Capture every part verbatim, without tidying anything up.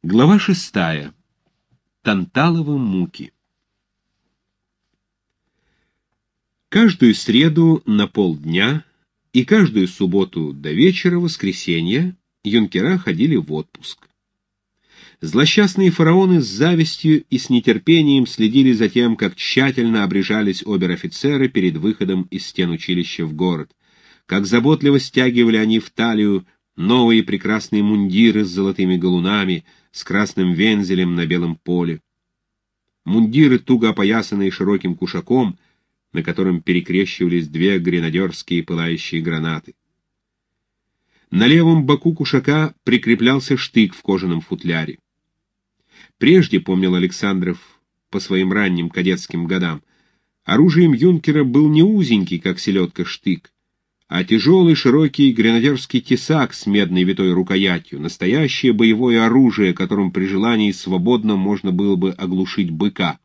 Глава шестая. Танталовы муки. Каждую среду на полдня и каждую субботу до вечера воскресенья юнкера ходили в отпуск. Злосчастные фараоны с завистью и с нетерпением следили за тем, как тщательно обрежались обер-офицеры перед выходом из стен училища в город, как заботливо стягивали они в талию новые прекрасные мундиры с золотыми галунами, с красным вензелем на белом поле. Мундиры, туго опоясанные широким кушаком, на котором перекрещивались две гренадерские пылающие гранаты. На левом боку кушака прикреплялся штык в кожаном футляре. Прежде, помнил Александров по своим ранним кадетским годам, оружием юнкера был не узенький, как селедка, штык, а тяжелый широкий гренадерский тесак с медной витой рукоятью, настоящее боевое оружие, которым при желании свободно можно было бы оглушить быка.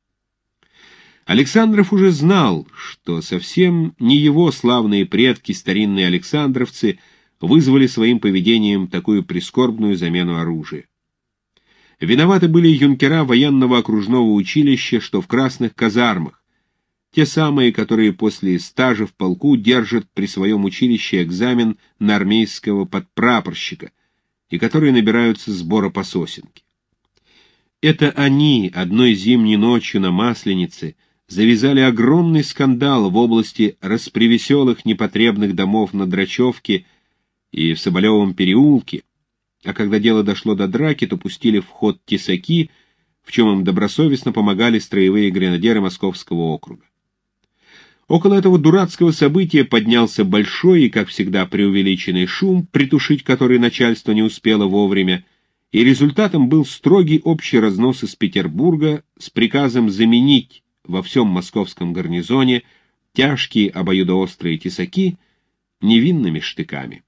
Александров уже знал, что совсем не его славные предки, старинные александровцы, вызвали своим поведением такую прискорбную замену оружия. Виноваты были юнкера военного окружного училища, что в красных казармах, те самые, которые после стажа в полку держат при своем училище экзамен на армейского подпрапорщика и которые набираются сбора по сосенке. Это они одной зимней ночью на Масленице завязали огромный скандал в области распривеселых непотребных домов на Драчевке и в Соболевом переулке, а когда дело дошло до драки, то пустили в ход тесаки, в чем им добросовестно помогали строевые гренадеры Московского округа. Около этого дурацкого события поднялся большой и, как всегда, преувеличенный шум, притушить который начальство не успело вовремя, и результатом был строгий общий разнос из Петербурга с приказом заменить во всем московском гарнизоне тяжкие обоюдоострые тесаки невинными штыками.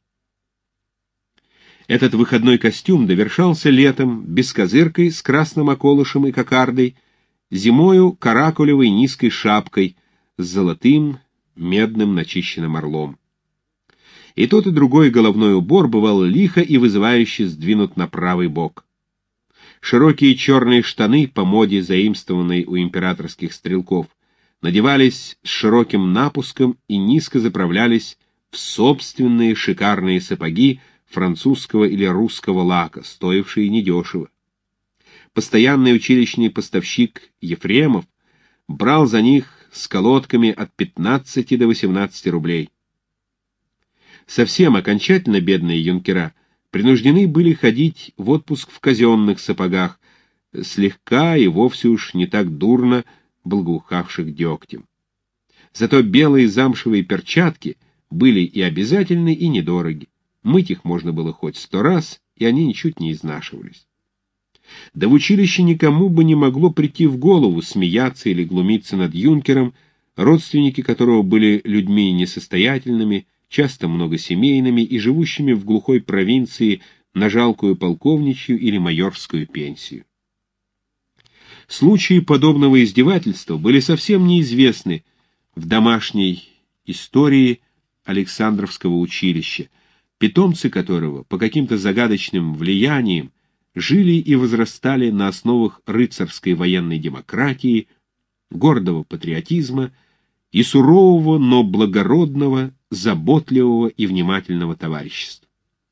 Этот выходной костюм довершался летом бескозыркой с красным околышем и кокардой, зимою каракулевой низкой шапкой с золотым медным начищенным орлом. И тот, и другой головной убор бывал лихо и вызывающе сдвинут на правый бок. Широкие черные штаны, по моде заимствованной у императорских стрелков, надевались с широким напуском и низко заправлялись в собственные шикарные сапоги французского или русского лака, стоившие недешево. Постоянный училищный поставщик Ефремов брал за них с колодками от пятнадцати до восемнадцати рублей. Совсем окончательно бедные юнкера принуждены были ходить в отпуск в казенных сапогах, слегка и вовсе уж не так дурно благоухавших дегтем. Зато белые замшевые перчатки были и обязательны, и недороги. Мыть их можно было хоть сто раз, и они ничуть не изнашивались. Да в училище никому бы не могло прийти в голову смеяться или глумиться над юнкером, родственники которого были людьми несостоятельными, часто многосемейными и живущими в глухой провинции на жалкую полковничью или майорскую пенсию. Случаи подобного издевательства были совсем неизвестны в домашней истории Александровского училища, питомцы которого по каким-то загадочным влияниям жили и возрастали на основах рыцарской военной демократии, гордого патриотизма и сурового, но благородного, заботливого и внимательного товарищества.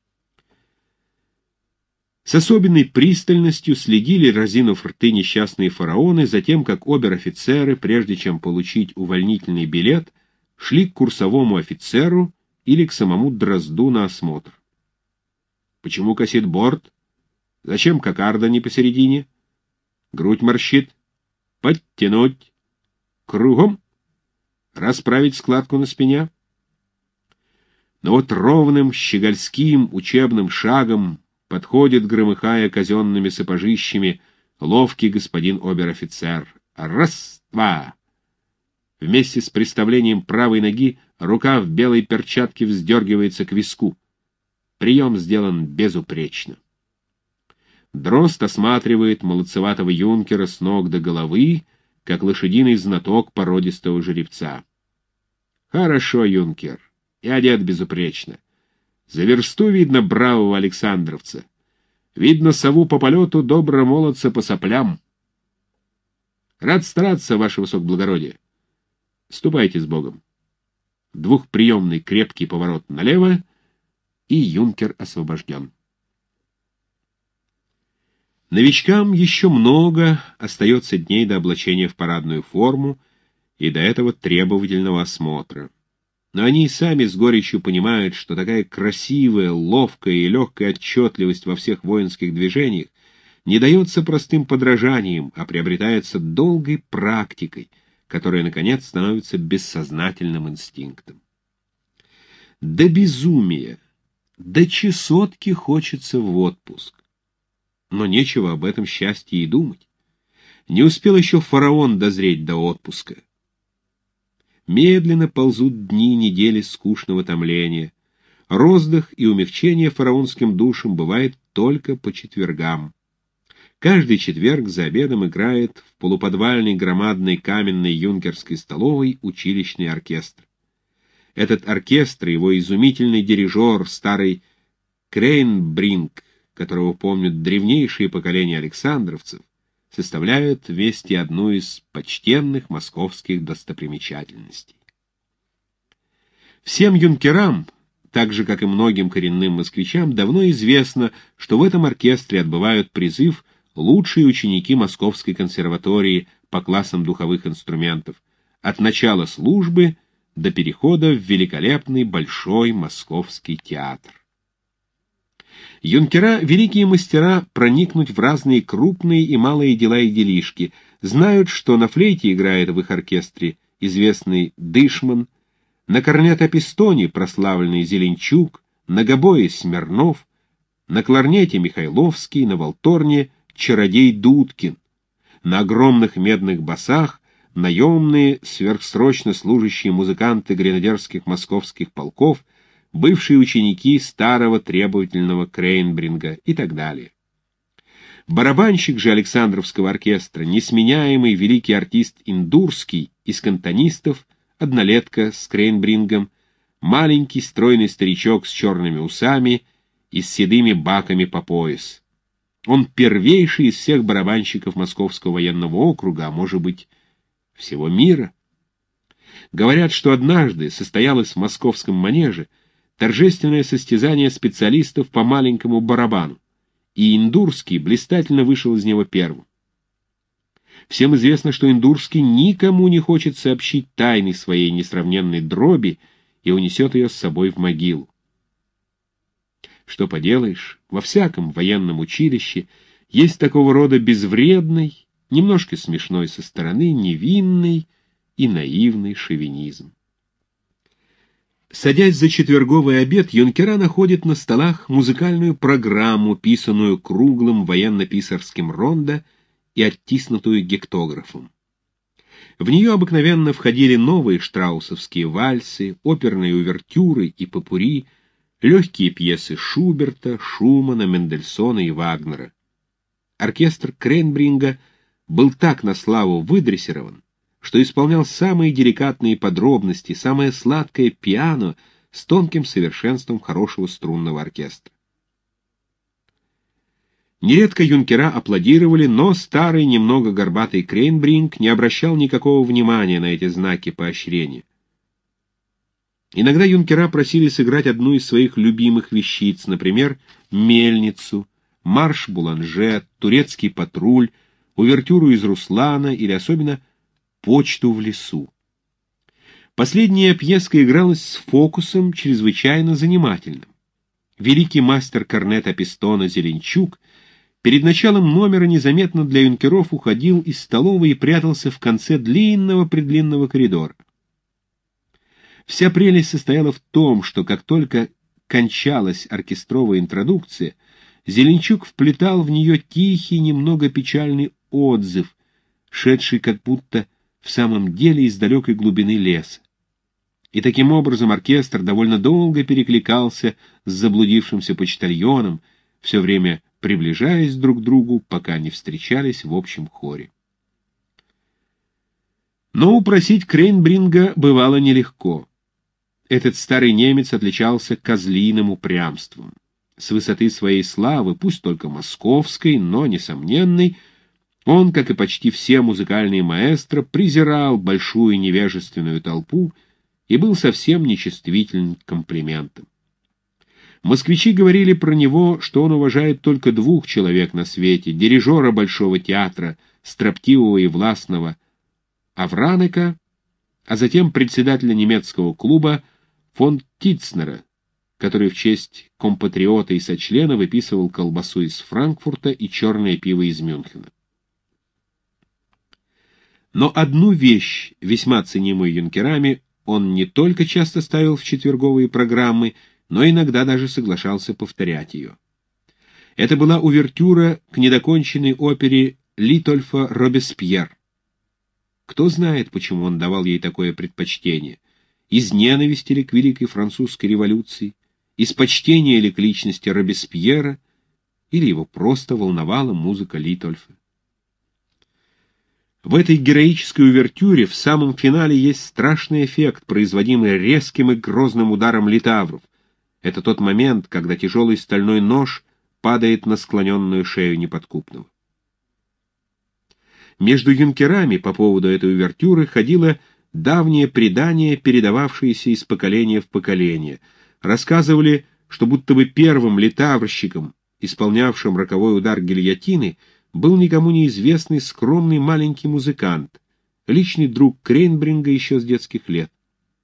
С особенной пристальностью следили, разинув рты, несчастные фараоны за тем, как обер-офицеры, прежде чем получить увольнительный билет, шли к курсовому офицеру или к самому Дрозду на осмотр. Почему косит борт? Зачем кокарда не посередине? Грудь морщит. Подтянуть. Кругом. Расправить складку на спине. Но вот ровным щегольским учебным шагом подходит, громыхая казенными сапожищами, ловкий господин обер-офицер. Раз, два. Вместе с приставлением правой ноги рука в белой перчатке вздергивается к виску. Прием сделан безупречно. Дрозд осматривает молодцеватого юнкера с ног до головы, как лошадиный знаток породистого жеребца. Хорошо, юнкер, и одет безупречно. За версту видно бравого александровца. Видно сову по полету, добро молодца по соплям. Рад стараться, ваше высокоблагородие. Ступайте с Богом. Двухприемный крепкий поворот налево, и юнкер освобожден. Новичкам еще много остается дней до облачения в парадную форму и до этого требовательного осмотра. Но они и сами с горечью понимают, что такая красивая, ловкая и легкая отчетливость во всех воинских движениях не дается простым подражанием, а приобретается долгой практикой, которая, наконец, становится бессознательным инстинктом. До безумия, до чесотки хочется в отпуск. Но нечего об этом счастье и думать. Не успел еще фараон дозреть до отпуска. Медленно ползут дни недели скучного томления. Роздых и умягчение фараонским душам бывает только по четвергам. Каждый четверг за обедом играет в полуподвальной громадной каменной юнкерской столовой училищный оркестр. Этот оркестр, его изумительный дирижер, старый Крейнбринг, которого помнят древнейшие поколения александровцев, составляют вместе одну из почтенных московских достопримечательностей. Всем юнкерам, так же, как и многим коренным москвичам, давно известно, что в этом оркестре отбывают призыв лучшие ученики Московской консерватории по классам духовых инструментов, от начала службы до перехода в великолепный Большой Московский театр. Юнкера — великие мастера проникнуть в разные крупные и малые дела и делишки, знают, что на флейте играет в их оркестре известный Дышман, на корнето-пистоне прославленный Зеленчук, на гобое Смирнов, на кларнете Михайловский, на валторне чародей Дудкин, на огромных медных басах наемные сверхсрочно служащие музыканты гренадерских московских полков, бывшие ученики старого требовательного Крейнбринга и так далее. Барабанщик же Александровского оркестра, несменяемый великий артист Индурский из кантонистов, однолетка с Крейнбрингом, маленький стройный старичок с черными усами и с седыми баками по пояс. Он первейший из всех барабанщиков Московского военного округа, а может быть, всего мира. Говорят, что однажды состоялось в московском манеже торжественное состязание специалистов по маленькому барабану, и Индурский блистательно вышел из него первым. Всем известно, что Индурский никому не хочет сообщить тайны своей несравненной дроби и унесет ее с собой в могилу. Что поделаешь, во всяком военном училище есть такого рода безвредный, немножко смешной со стороны, невинный и наивный шовинизм. Садясь за четверговый обед, юнкера находят на столах музыкальную программу, писанную круглым военно-писарским рондо и оттиснутую гектографом. В нее обыкновенно входили новые штраусовские вальсы, оперные увертюры и попурри, легкие пьесы Шуберта, Шумана, Мендельсона и Вагнера. Оркестр Крейнбринга был так на славу выдрессирован, что исполнял самые деликатные подробности, самое сладкое пиано с тонким совершенством хорошего струнного оркестра. Нередко юнкера аплодировали, но старый, немного горбатый Крейнбринг не обращал никакого внимания на эти знаки поощрения. Иногда юнкера просили сыграть одну из своих любимых вещиц, например, «Мельницу», «Марш Буланже», «Турецкий патруль», увертюру из «Руслана» или особенно «Почту в лесу». Последняя пьеска игралась с фокусом чрезвычайно занимательным. Великий мастер корнета-пистона Зеленчук перед началом номера незаметно для юнкеров уходил из столовой и прятался в конце длинного-предлинного коридора. Вся прелесть состояла в том, что как только кончалась оркестровая интродукция, Зеленчук вплетал в нее тихий, немного печальный отзыв, шедший как будто в самом деле из далекой глубины леса. И таким образом оркестр довольно долго перекликался с заблудившимся почтальоном, все время приближаясь друг к другу, пока не встречались в общем хоре. Но упросить Крейнбринга бывало нелегко. Этот старый немец отличался козлиным упрямством. с высоты своей славы, пусть только московской, но несомненной, он, как и почти все музыкальные маэстро, презирал большую невежественную толпу и был совсем нечувствителен к комплиментам. Москвичи говорили про него, что он уважает только двух человек на свете: дирижера Большого театра, строптивого и властного Авранека, а затем председателя немецкого клуба фон Тицнера, который в честь компатриота и сочлена выписывал колбасу из Франкфурта и черное пиво из Мюнхена. Но одну вещь, весьма ценимую юнкерами, он не только часто ставил в четверговые программы, но иногда даже соглашался повторять ее. Это была увертюра к недоконченной опере Литольфа Робеспьер. Кто знает, почему он давал ей такое предпочтение? Из ненависти ли к Великой Французской революции, из почтения ли к личности Робеспьера, или его просто волновала музыка Литольфа? В этой героической увертюре в самом финале есть страшный эффект, производимый резким и грозным ударом литавров. Это тот момент, когда тяжелый стальной нож падает на склоненную шею неподкупного. Между юнкерами по поводу этой увертюры ходило давнее предание, передававшееся из поколения в поколение. Рассказывали, что будто бы первым литаврщиком, исполнявшим роковой удар гильотины, был никому неизвестный скромный маленький музыкант, личный друг Крейнбринга еще с детских лет.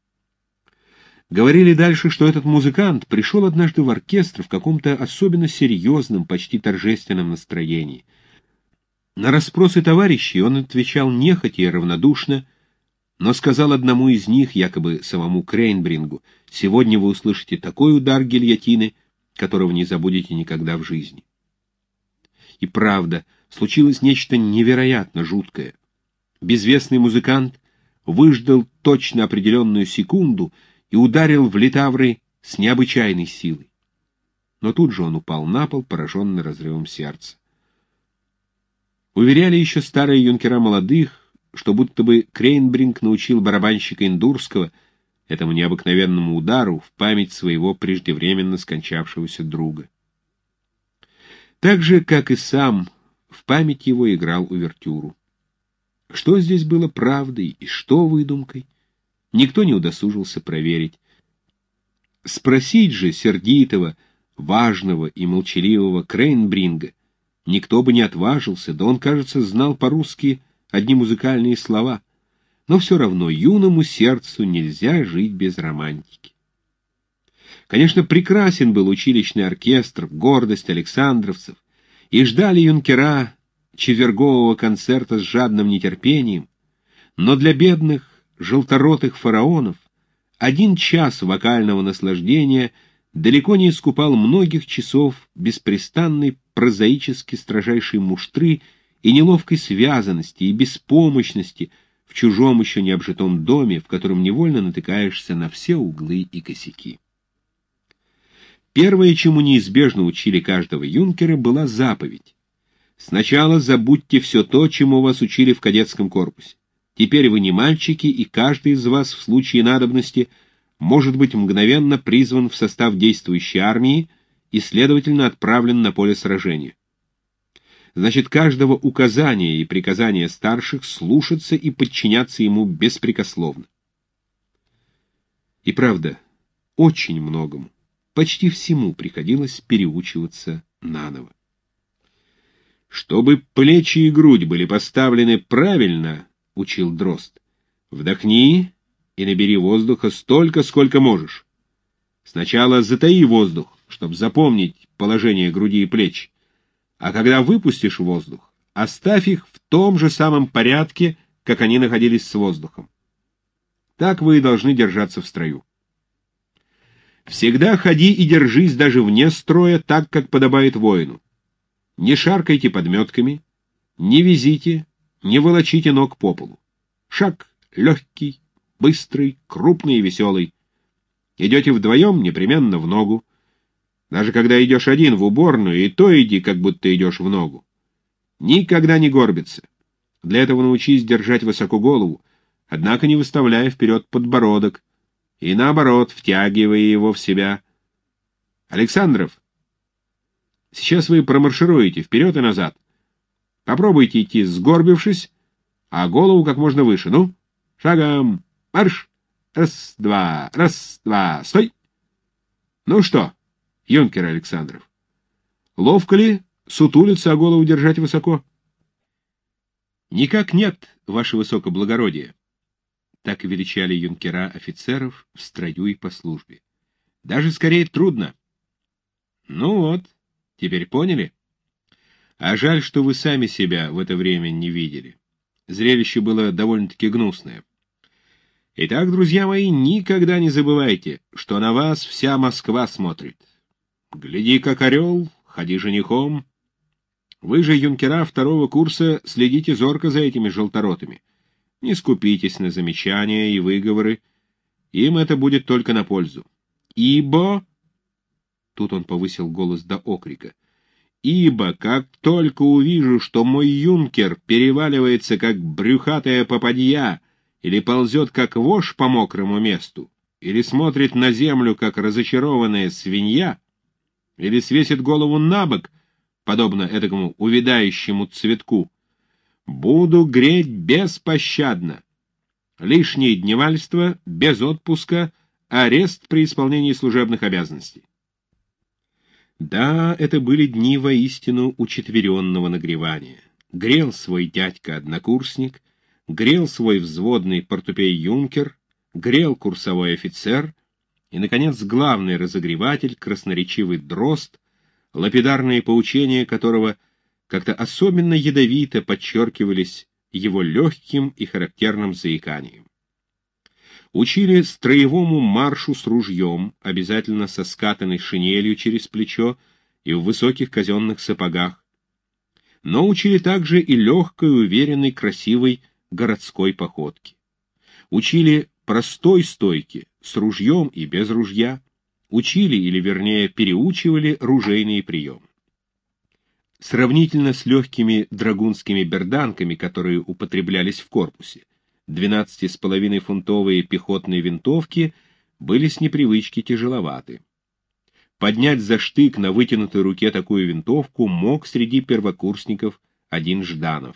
Говорили дальше, что этот музыкант пришел однажды в оркестр в каком-то особенно серьезном, почти торжественном настроении. На расспросы товарищей он отвечал нехотя и равнодушно, но сказал одному из них, якобы самому Крейнбрингу: «Сегодня вы услышите такой удар гильотины, которого не забудете никогда в жизни». И правда, случилось нечто невероятно жуткое. Безвестный музыкант выждал точно определенную секунду и ударил в литавры с необычайной силой. Но тут же он упал на пол, пораженный разрывом сердца. Уверяли еще старые юнкера молодых, что будто бы Крейнбринг научил барабанщика Индурского этому необыкновенному удару в память своего преждевременно скончавшегося друга. Так же, как и сам, в память его играл увертюру. Что здесь было правдой и что выдумкой, никто не удосужился проверить. Спросить же сердитого, важного и молчаливого Крейнбринга никто бы не отважился, да он, кажется, знал по-русски одни музыкальные слова. Но все равно юному сердцу нельзя жить без романтики. Конечно, прекрасен был училищный оркестр, гордость александровцев, и ждали юнкера четвергового концерта с жадным нетерпением, но для бедных желторотых фараонов один час вокального наслаждения далеко не искупал многих часов беспрестанной прозаически строжайшей муштры и неловкой связанности и беспомощности в чужом еще необжитом доме, в котором невольно натыкаешься на все углы и косяки. Первое, чему неизбежно учили каждого юнкера, была заповедь: сначала забудьте все то, чему вас учили в кадетском корпусе. Теперь вы не мальчики, и каждый из вас в случае надобности может быть мгновенно призван в состав действующей армии и, следовательно, отправлен на поле сражения. Значит, каждого указания и приказания старших слушаться и подчиняться ему беспрекословно. И правда, очень многому, почти всему приходилось переучиваться наново. «Чтобы плечи и грудь были поставлены правильно, — учил Дрозд, — вдохни и набери воздуха столько, сколько можешь. Сначала затаи воздух, чтобы запомнить положение груди и плеч, а когда выпустишь воздух, оставь их в том же самом порядке, как они находились с воздухом. Так вы и должны держаться в строю. Всегда ходи и держись даже вне строя так, как подобает воину. Не шаркайте подметками, не везите, не волочите ног по полу. Шаг легкий, быстрый, крупный и веселый. Идете вдвоем, непременно в ногу. Даже когда идешь один в уборную, и то иди, как будто идешь в ногу. Никогда не горбиться. Для этого научись держать высоко голову, однако не выставляя вперед подбородок, и наоборот, втягивая его в себя. Александров, Сейчас вы промаршируете вперед и назад. Попробуйте идти сгорбившись, а голову как можно выше. Ну, шагом, марш! Раз, два, раз, два, стой! Ну что, юнкер Александров, ловко ли сутулиться, а голову держать высоко? Никак нет, ваше высокоблагородие. Так величали юнкера офицеров в строю и по службе. Даже скорее трудно. Ну вот, теперь поняли? А жаль, что вы сами себя в это время не видели. Зрелище было довольно-таки гнусное. Итак, друзья мои, никогда не забывайте, что на вас вся Москва смотрит. Гляди, как орел, ходи женихом. Вы же, юнкера второго курса, следите зорко за этими желторотами. Не скупитесь на замечания и выговоры. Им это будет только на пользу. Ибо... Тут он повысил голос до окрика. Ибо, как только увижу, что мой юнкер переваливается, как брюхатая попадья, или ползет, как вошь по мокрому месту, или смотрит на землю, как разочарованная свинья, или свесит голову на бок, подобно этому увядающему цветку, буду греть беспощадно. Лишнее дневальство, без отпуска, арест при исполнении служебных обязанностей. Да, это были дни воистину учетверенного нагревания. Грел свой дядька-однокурсник, грел свой взводный портупей-юнкер, грел курсовой офицер и, наконец, главный разогреватель, красноречивый дрозд, лапидарные поучения которого как-то особенно ядовито подчеркивались его легким и характерным заиканием. Учили строевому маршу с ружьем, обязательно со скатанной шинелью через плечо и в высоких казенных сапогах, но учили также и легкой, уверенной, красивой городской походке. Учили простой стойке, с ружьем и без ружья, учили, или вернее переучивали, ружейные приемы. Сравнительно с легкими драгунскими берданками, которые употреблялись в корпусе, двенадцати с половиной фунтовые пехотные винтовки были с непривычки тяжеловаты. Поднять за штык на вытянутой руке такую винтовку мог среди первокурсников один Жданов.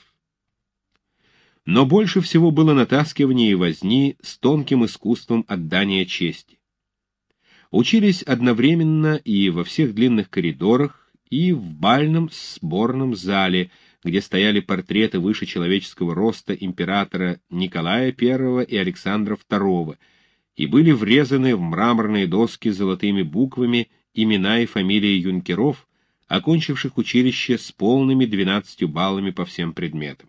Но больше всего было натаскивания и возни с тонким искусством отдания чести. Учились одновременно и во всех длинных коридорах, и в бальном сборном зале, где стояли портреты выше человеческого роста императора Николая Первого и Александра Второго, и были врезаны в мраморные доски золотыми буквами имена и фамилии юнкеров, окончивших училище с полными двенадцатью баллами по всем предметам.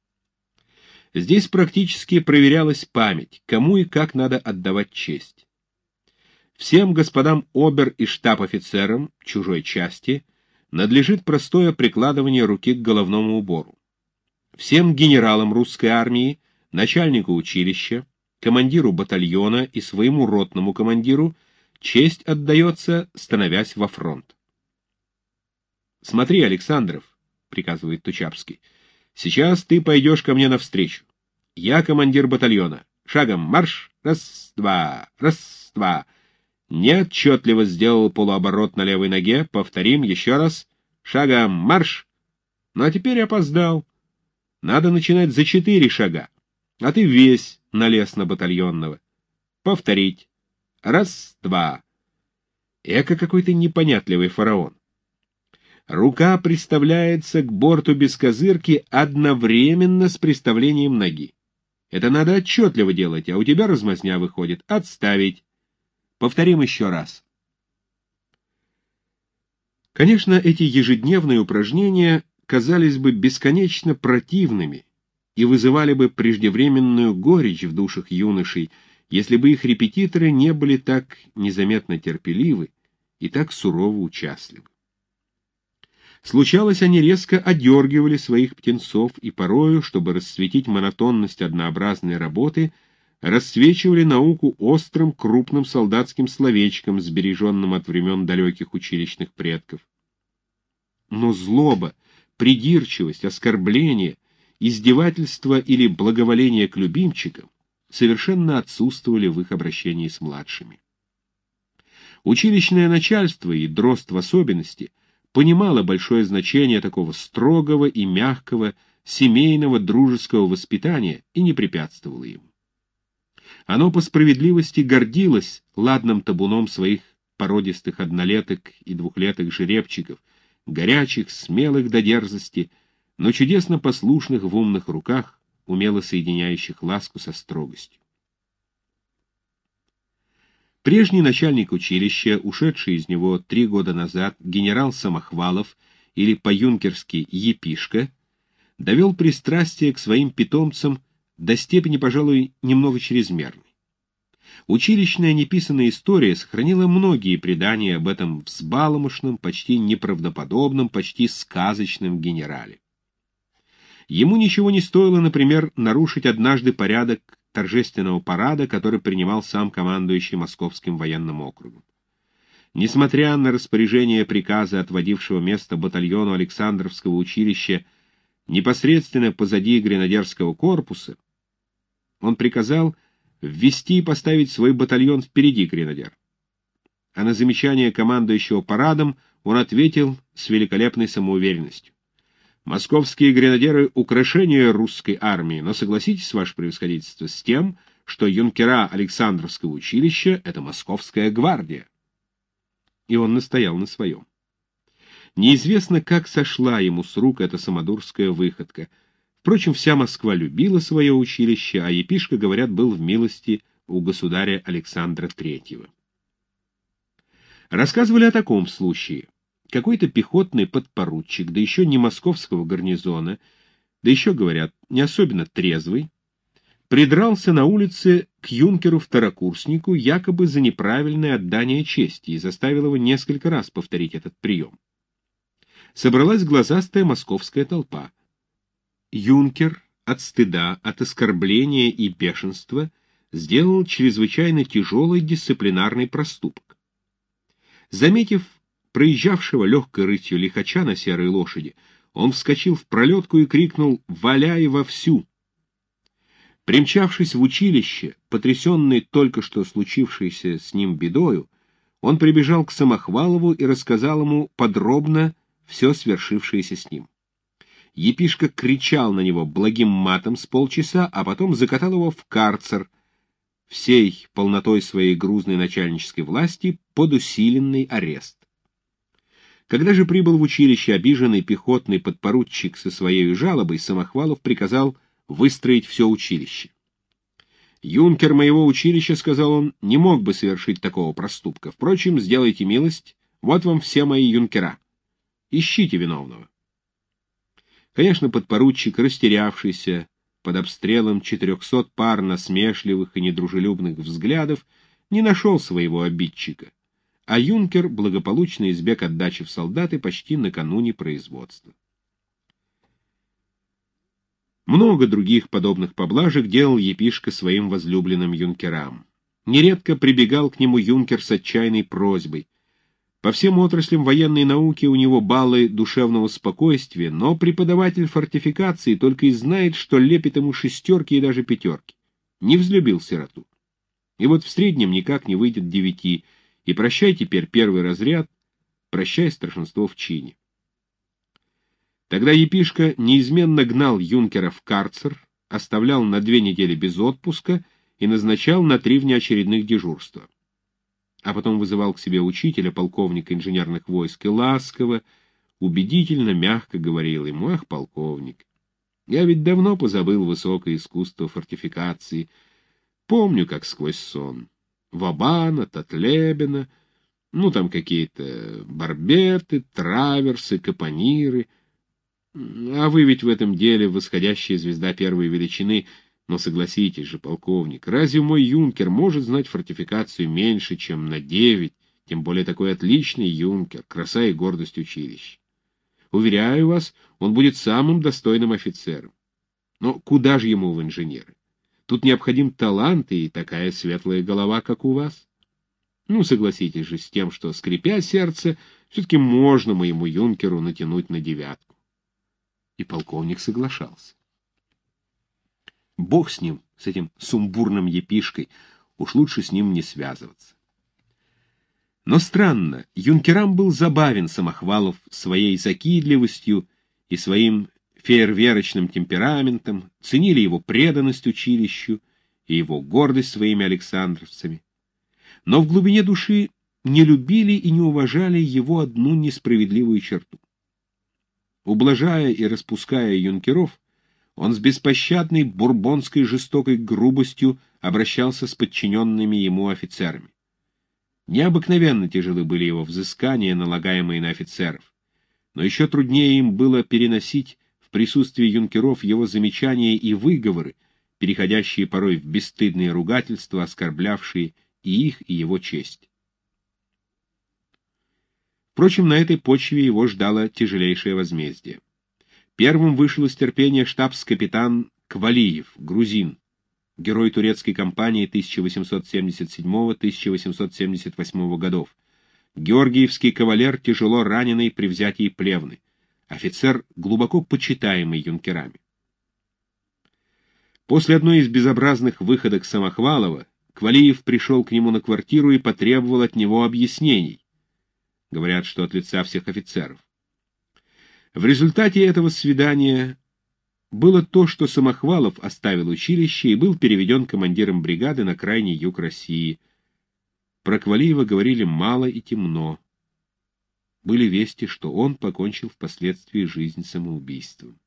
Здесь практически проверялась память, кому и как надо отдавать честь. Всем господам обер- и штаб-офицерам чужой части надлежит простое прикладывание руки к головному убору. Всем генералам русской армии, начальнику училища, командиру батальона и своему ротному командиру честь отдается, становясь во фронт. «Смотри, Александров», — приказывает Тучапский, — «сейчас ты пойдешь ко мне навстречу. Я командир батальона. Шагом марш! Раз, два, раз, два». Неотчетливо сделал полуоборот на левой ноге. Повторим еще раз. Шагом марш! Ну а теперь опоздал. Надо начинать за четыре шага. А ты весь налез на батальонного. Повторить. Раз, два. Эко какой-то непонятливый фараон. Рука приставляется к борту без козырки одновременно с приставлением ноги. Это надо отчетливо делать, а у тебя размазня выходит. Отставить. Повторим еще раз. Конечно, эти ежедневные упражнения казались бы бесконечно противными и вызывали бы преждевременную горечь в душах юношей, если бы их репетиторы не были так незаметно терпеливы и так сурово участливы. Случалось, они резко одергивали своих птенцов и порою, чтобы рассветить монотонность однообразной работы, рассвечивали науку острым крупным солдатским словечком, сбереженным от времен далеких училищных предков. Но злоба, придирчивость, оскорбление, издевательство или благоволение к любимчикам совершенно отсутствовали в их обращении с младшими. Училищное начальство, и дрозд в особенности, понимала большое значение такого строгого и мягкого семейного дружеского воспитания и не препятствовала ему. Оно по справедливости гордилось ладным табуном своих породистых однолеток и двухлеток жеребчиков, горячих, смелых до дерзости, но чудесно послушных в умных руках, умело соединяющих ласку со строгостью. Прежний начальник училища, ушедший из него три года назад, генерал Самохвалов, или по-юнкерски Епишка, довел пристрастие к своим питомцам до степени, пожалуй, немного чрезмерной. Училищная неписанная история сохранила многие предания об этом взбаломошном, почти неправдоподобном, почти сказочном генерале. Ему ничего не стоило, например, нарушить однажды порядок торжественного парада, который принимал сам командующий Московским военным округом. Несмотря на распоряжение приказа, отводившего место батальону Александровского училища непосредственно позади гренадерского корпуса, он приказал ввести и поставить свой батальон впереди гренадер. А на замечание командующего парадом он ответил с великолепной самоуверенностью: «Московские гренадеры — украшение русской армии, но согласитесь, ваше превосходительство, с тем, что юнкера Александровского училища — это московская гвардия». И он настоял на своем. Неизвестно, как сошла ему с рук эта самодурская выходка. Впрочем, вся Москва любила свое училище, а Епишка, говорят, был в милости у государя Александра Третьего. Рассказывали о таком случае. Какой-то пехотный подпоручик, да еще не московского гарнизона, да еще, говорят, не особенно трезвый, придрался на улице к юнкеру-второкурснику якобы за неправильное отдание чести и заставил его несколько раз повторить этот прием. Собралась глазастая московская толпа. Юнкер от стыда, от оскорбления и бешенства сделал чрезвычайно тяжелый дисциплинарный проступок. Заметив проезжавшего легкой рысью лихача на серой лошади, он вскочил в пролетку и крикнул «Валяй вовсю!». Примчавшись в училище, потрясенный только что случившейся с ним бедою, он прибежал к Самохвалову и рассказал ему подробно все свершившееся с ним. Епишка кричал на него благим матом с полчаса, а потом закатал его в карцер, всей полнотой своей грузной начальнической власти под усиленный арест. Когда же прибыл в училище обиженный пехотный подпоручик со своей жалобой, Самохвалов приказал выстроить все училище. «Юнкер моего училища, — сказал он, — не мог бы совершить такого проступка. Впрочем, сделайте милость, вот вам все мои юнкера. Ищите виновного». Конечно, подпоручик, растерявшийся под обстрелом четырехсот пар насмешливых и недружелюбных взглядов, не нашел своего обидчика, а юнкер благополучно избег отдачи в солдаты почти накануне производства. Много других подобных поблажек делал Епишка своим возлюбленным юнкерам. Нередко прибегал к нему юнкер с отчаянной просьбой. По всем отраслям военной науки у него баллы душевного спокойствия, но преподаватель фортификации только и знает, что лепит ему шестерки и даже пятерки. Не взлюбил сироту. И вот в среднем никак не выйдет девяти, и прощай теперь первый разряд, прощай старшинство в чине. Тогда Епишка неизменно гнал юнкера в карцер, оставлял на две недели без отпуска и назначал на три внеочередных дежурства. А потом вызывал к себе учителя, полковника инженерных войск, и ласково, убедительно, мягко говорил ему: «Ах, полковник, я ведь давно позабыл высокое искусство фортификации, помню, как сквозь сон. Вабана, Татлебина, ну там какие-то барбеты, траверсы, капониры. А вы ведь в этом деле восходящая звезда первой величины. Но согласитесь же, полковник, разве мой юнкер может знать фортификацию меньше, чем на девять, тем более такой отличный юнкер, краса и гордость училища? Уверяю вас, он будет самым достойным офицером. Но куда же ему в инженеры? Тут необходим талант и такая светлая голова, как у вас. Ну, согласитесь же с тем, что, скрипя сердце, все-таки можно моему юнкеру натянуть на девятку». И полковник соглашался. Бог с ним, с этим сумбурным Епишкой, уж лучше с ним не связываться. Но странно, юнкерам был забавен Самохвалов своей закидливостью и своим фейерверочным темпераментом, ценили его преданность училищу и его гордость своими александровцами. Но в глубине души не любили и не уважали его одну несправедливую черту. Ублажая и распуская юнкеров, он с беспощадной бурбонской жестокой грубостью обращался с подчиненными ему офицерами. Необыкновенно тяжелы были его взыскания, налагаемые на офицеров, но еще труднее им было переносить в присутствии юнкеров его замечания и выговоры, переходящие порой в бесстыдные ругательства, оскорблявшие и их, и его честь. Впрочем, на этой почве его ждало тяжелейшее возмездие. Первым вышел из терпения штабс-капитан Квалиев, грузин, герой турецкой кампании тысяча восемьсот семьдесят седьмого — тысяча восемьсот семьдесят восьмого годов, георгиевский кавалер, тяжело раненый при взятии Плевны, офицер, глубоко почитаемый юнкерами. После одной из безобразных выходок Самохвалова Квалиев пришел к нему на квартиру и потребовал от него объяснений. Говорят, что от лица всех офицеров. В результате этого свидания было то, что Самохвалов оставил училище и был переведен командиром бригады на крайний юг России. Про Квалиева говорили мало и темно. Были вести, что он покончил впоследствии жизнь самоубийством.